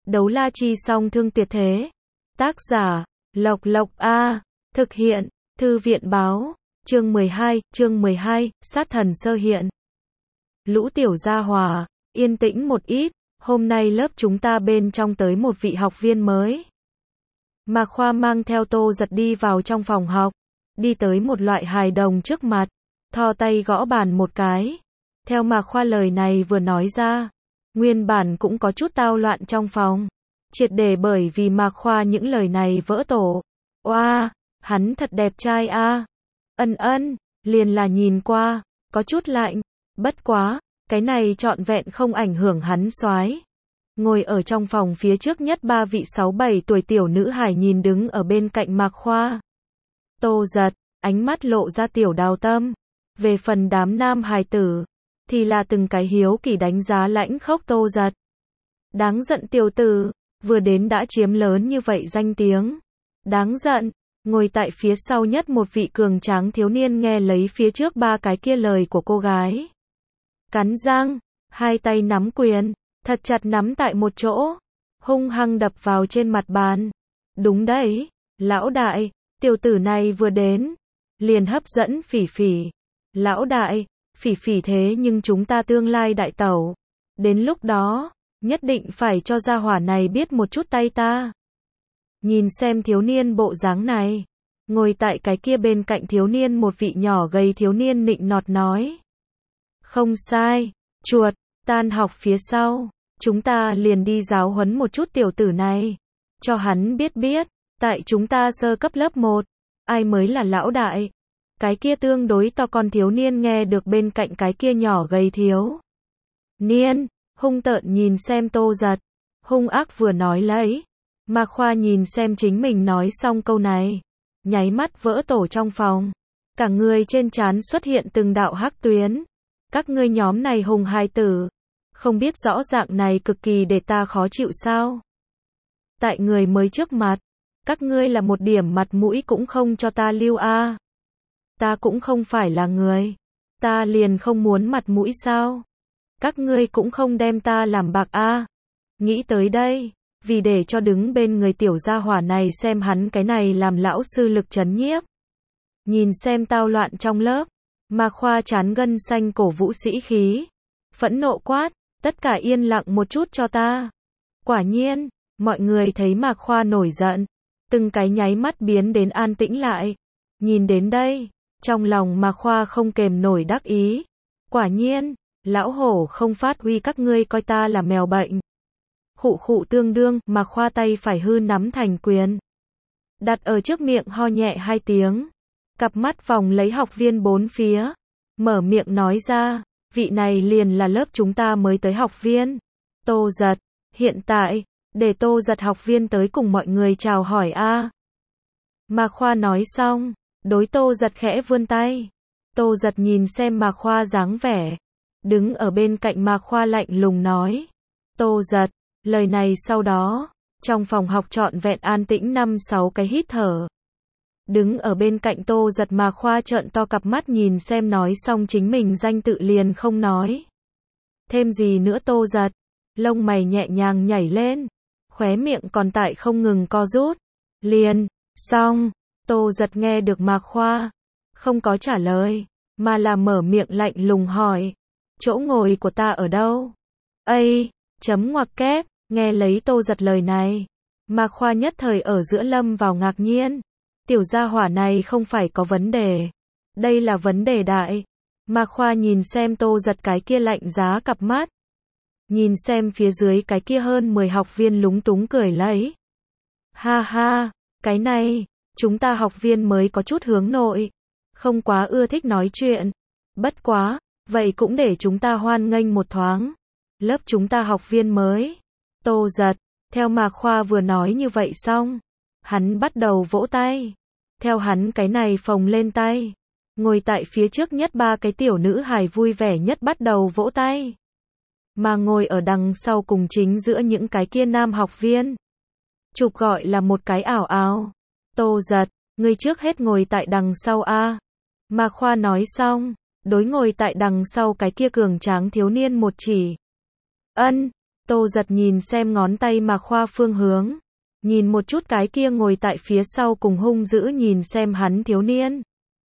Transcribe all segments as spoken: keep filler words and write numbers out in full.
Đấu la chi song thương tuyệt thế. Tác giả, Lộc Lộc A. Thực hiện, Thư viện báo. Chương mười hai, chương mười hai, sát thần sơ hiện. Lũ tiểu gia hòa, yên tĩnh một ít, hôm nay lớp chúng ta bên trong tới một vị học viên mới. Mạc Khoa mang theo Tô Giật đi vào trong phòng học, đi tới một loại hài đồng trước mặt, thò tay gõ bàn một cái. Theo Mạc Khoa lời này vừa nói ra, nguyên bản cũng có chút tao loạn trong phòng, triệt để bởi vì Mạc Khoa những lời này vỡ tổ. Oa, hắn thật đẹp trai a. Ân ân, liền là nhìn qua, có chút lạnh, bất quá, cái này trọn vẹn không ảnh hưởng hắn soái. Ngồi ở trong phòng phía trước nhất ba vị sáu bảy tuổi tiểu nữ hài nhìn đứng ở bên cạnh Mạc Khoa. Tô Giật, ánh mắt lộ ra tiểu đào tâm. Về phần đám nam hài tử, thì là từng cái hiếu kỳ đánh giá lãnh khốc Tô Giật. Đáng giận tiểu tử, vừa đến đã chiếm lớn như vậy danh tiếng. Đáng giận, ngồi tại phía sau nhất một vị cường tráng thiếu niên nghe lấy phía trước ba cái kia lời của cô gái. Cắn răng, hai tay nắm quyền, thật chặt nắm tại một chỗ, hung hăng đập vào trên mặt bàn. Đúng đấy, lão đại, tiểu tử này vừa đến, liền hấp dẫn Phỉ Phỉ. Lão đại, Phỉ Phỉ thế nhưng chúng ta tương lai đại tẩu. Đến lúc đó, nhất định phải cho gia hỏa này biết một chút tay ta. Nhìn xem thiếu niên bộ dáng này, ngồi tại cái kia bên cạnh thiếu niên một vị nhỏ gầy thiếu niên nịnh nọt nói. Không sai, chuột, tan học phía sau, chúng ta liền đi giáo huấn một chút tiểu tử này, cho hắn biết biết, tại chúng ta sơ cấp lớp một, ai mới là lão đại. Cái kia tương đối to con thiếu niên nghe được bên cạnh cái kia nhỏ gầy thiếu niên, hung tợn nhìn xem Tô Giật, hung ác vừa nói lấy. Mạc Khoa nhìn xem chính mình nói xong câu này, nháy mắt vỡ tổ trong phòng, cả người trên trán xuất hiện từng đạo hắc tuyến. Các ngươi nhóm này hùng hài tử, không biết rõ dạng này cực kỳ để ta khó chịu sao? Tại người mới trước mặt, các ngươi là một điểm mặt mũi cũng không cho ta lưu a. Ta cũng không phải là người, ta liền không muốn mặt mũi sao? Các ngươi cũng không đem ta làm bạc a. Nghĩ tới đây, vì để cho đứng bên người tiểu gia hỏa này xem hắn cái này làm lão sư lực trấn nhiếp. Nhìn xem tao loạn trong lớp, Mạc Khoa chán gân xanh cổ vũ sĩ khí, phẫn nộ quát, tất cả yên lặng một chút cho ta. Quả nhiên, mọi người thấy Mạc Khoa nổi giận, từng cái nháy mắt biến đến an tĩnh lại. Nhìn đến đây, trong lòng Mạc Khoa không kềm nổi đắc ý. Quả nhiên, lão hổ không phát huy các ngươi coi ta là mèo bệnh. Khụ khụ tương đương, Mạc Khoa tay phải hư nắm thành quyền, đặt ở trước miệng ho nhẹ hai tiếng. Cặp mắt vòng lấy học viên bốn phía, mở miệng nói ra, vị này liền là lớp chúng ta mới tới học viên, Tô Giật. Hiện tại, để Tô Giật học viên tới cùng mọi người chào hỏi a. Mạc Khoa nói xong, đối Tô Giật khẽ vươn tay. Tô Giật nhìn xem Mạc Khoa dáng vẻ, đứng ở bên cạnh Mạc Khoa lạnh lùng nói. Tô Giật, lời này sau đó, trong phòng học trọn vẹn an tĩnh năm sáu cái hít thở. Đứng ở bên cạnh Tô Giật Mạc Khoa trợn to cặp mắt nhìn xem nói xong chính mình danh tự liền không nói thêm gì nữa. Tô Giật, lông mày nhẹ nhàng nhảy lên, khóe miệng còn tại không ngừng co rút. Liền, xong, Tô Giật nghe được Mạc Khoa không có trả lời, mà là mở miệng lạnh lùng hỏi, chỗ ngồi của ta ở đâu? Ây, chấm ngoặc kép, nghe lấy Tô Giật lời này, Mạc Khoa nhất thời ở giữa lâm vào ngạc nhiên. Tiểu gia hỏa này không phải có vấn đề, đây là vấn đề đại. Mạc Khoa nhìn xem Tô Giật cái kia lạnh giá cặp mắt, nhìn xem phía dưới cái kia hơn mười học viên lúng túng cười lấy. Ha ha, cái này, chúng ta học viên mới có chút hướng nội, không quá ưa thích nói chuyện. Bất quá, vậy cũng để chúng ta hoan nghênh một thoáng lớp chúng ta học viên mới. Tô Giật, theo Mạc Khoa vừa nói như vậy xong, hắn bắt đầu vỗ tay. Theo hắn cái này phồng lên tay, ngồi tại phía trước nhất ba cái tiểu nữ hài vui vẻ nhất bắt đầu vỗ tay. Mà ngồi ở đằng sau cùng chính giữa những cái kia nam học viên, chụp gọi là một cái ảo ảo. Tô Giật, ngươi trước hết ngồi tại đằng sau a. Mạc Khoa nói xong, đối ngồi tại đằng sau cái kia cường tráng thiếu niên một chỉ. Ân, Tô Giật nhìn xem ngón tay Mạc Khoa phương hướng. Nhìn một chút cái kia ngồi tại phía sau cùng hung dữ nhìn xem hắn thiếu niên.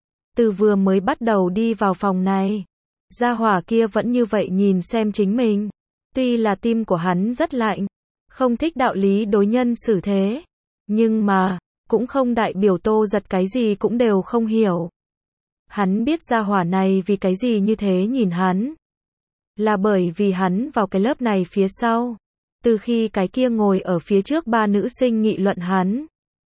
Từ vừa mới bắt đầu đi vào phòng này, gia hỏa kia vẫn như vậy nhìn xem chính mình. Tuy là tim của hắn rất lạnh, không thích đạo lý đối nhân xử thế, nhưng mà, cũng không đại biểu Tô Giật cái gì cũng đều không hiểu. Hắn biết gia hỏa này vì cái gì như thế nhìn hắn. Là bởi vì hắn vào cái lớp này phía sau. Từ khi cái kia ngồi ở phía trước ba nữ sinh nghị luận hắn,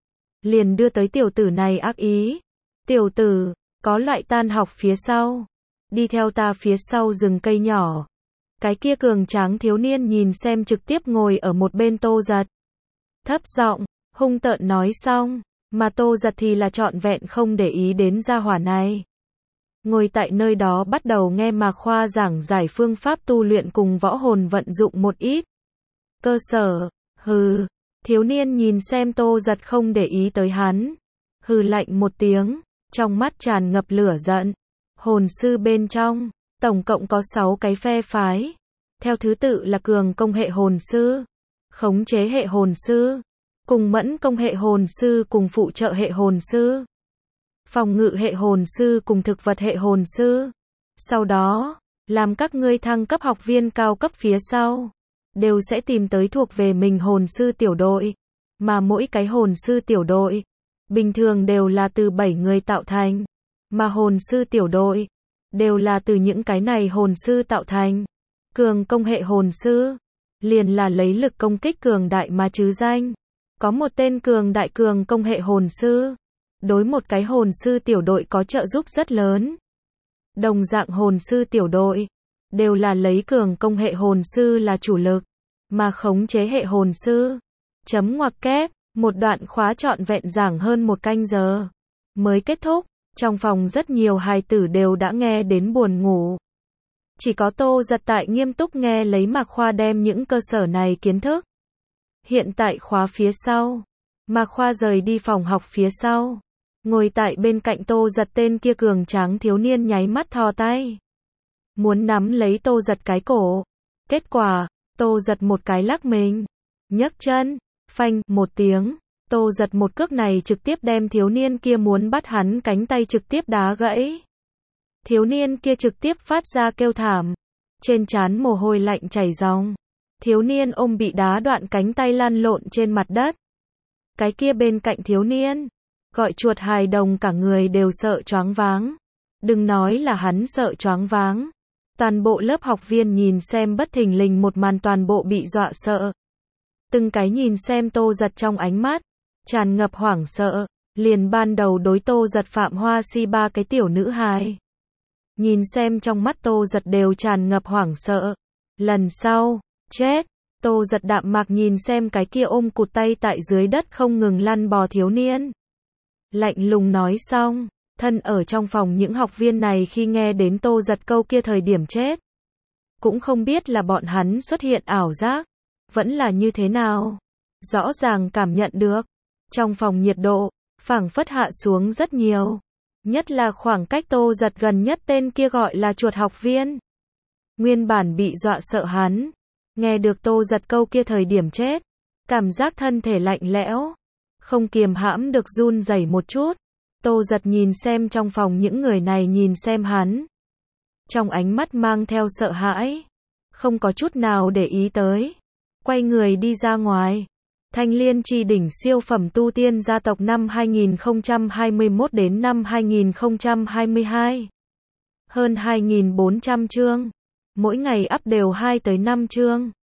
liền đưa tới tiểu tử này ác ý. Tiểu tử, có loại tan học phía sau. Đi theo ta phía sau rừng cây nhỏ. Cái kia cường tráng thiếu niên nhìn xem trực tiếp ngồi ở một bên Tô Giật. Thấp giọng, hung tợn nói xong, mà Tô Giật thì là trọn vẹn không để ý đến gia hỏa này. Ngồi tại nơi đó bắt đầu nghe Mạc Khoa giảng giải phương pháp tu luyện cùng võ hồn vận dụng một ít. Cơ sở, hừ, thiếu niên nhìn xem Tô Giật không để ý tới hắn. Hừ lạnh một tiếng, trong mắt tràn ngập lửa giận. Hồn sư bên trong, tổng cộng có sáu cái phe phái. Theo thứ tự là cường công hệ hồn sư, khống chế hệ hồn sư, cùng mẫn công hệ hồn sư cùng phụ trợ hệ hồn sư, phòng ngự hệ hồn sư cùng thực vật hệ hồn sư. Sau đó, làm các ngươi thăng cấp học viên cao cấp phía sau, đều sẽ tìm tới thuộc về mình hồn sư tiểu đội. Mà mỗi cái hồn sư tiểu đội, bình thường đều là từ bảy người tạo thành. Mà hồn sư tiểu đội, đều là từ những cái này hồn sư tạo thành. Cường công hệ hồn sư, liền là lấy lực công kích cường đại mà chứ danh. Có một tên cường đại cường công hệ hồn sư, đối một cái hồn sư tiểu đội có trợ giúp rất lớn. Đồng dạng hồn sư tiểu đội, đều là lấy cường công hệ hồn sư là chủ lực, mà khống chế hệ hồn sư. Chấm ngoặc kép, một đoạn khóa trọn vẹn giảng hơn một canh giờ, mới kết thúc. Trong phòng rất nhiều hài tử đều đã nghe đến buồn ngủ. Chỉ có Tô Giật tại nghiêm túc nghe lấy Mạc Khoa đem những cơ sở này kiến thức. Hiện tại khóa phía sau, Mạc Khoa rời đi phòng học phía sau. Ngồi tại bên cạnh Tô Giật tên kia cường tráng thiếu niên nháy mắt thò tay. Muốn nắm lấy Tô Giật cái cổ. Kết quả, Tô Giật một cái lắc mình. Nhấc chân, phanh, một tiếng. Tô Giật một cước này trực tiếp đem thiếu niên kia muốn bắt hắn cánh tay trực tiếp đá gãy. Thiếu niên kia trực tiếp phát ra kêu thảm. Trên trán mồ hôi lạnh chảy ròng. Thiếu niên ôm bị đá đoạn cánh tay lăn lộn trên mặt đất. Cái kia bên cạnh thiếu niên, gọi chuột hài đồng cả người đều sợ choáng váng. Đừng nói là hắn sợ choáng váng. Toàn bộ lớp học viên nhìn xem bất thình lình một màn toàn bộ bị dọa sợ. Từng cái nhìn xem Tô Giật trong ánh mắt tràn ngập hoảng sợ, liền ban đầu đối Tô Giật Phạm Hoa Si ba cái tiểu nữ hài. Nhìn xem trong mắt Tô Giật đều tràn ngập hoảng sợ. Lần sau, chết. Tô Giật đạm mạc nhìn xem cái kia ôm cụt tay tại dưới đất không ngừng lăn bò thiếu niên. Lạnh lùng nói xong, thân ở trong phòng những học viên này khi nghe đến Tô Giật câu kia thời điểm chết. Cũng không biết là bọn hắn xuất hiện ảo giác, vẫn là như thế nào. Rõ ràng cảm nhận được. Trong phòng nhiệt độ, phảng phất hạ xuống rất nhiều. Nhất là khoảng cách Tô Giật gần nhất tên kia gọi là chuột học viên. Nguyên bản bị dọa sợ hắn. Nghe được Tô Giật câu kia thời điểm chết. Cảm giác thân thể lạnh lẽo. Không kiềm hãm được run rẩy một chút. Tô Giật nhìn xem trong phòng những người này nhìn xem hắn. Trong ánh mắt mang theo sợ hãi. Không có chút nào để ý tới. Quay người đi ra ngoài. Thanh Liên Chi đỉnh siêu phẩm tu tiên gia tộc năm hai nghìn không trăm hai mươi mốt đến năm hai nghìn không trăm hai mươi hai. Hơn hai nghìn bốn trăm chương. Mỗi ngày up đều hai tới năm chương.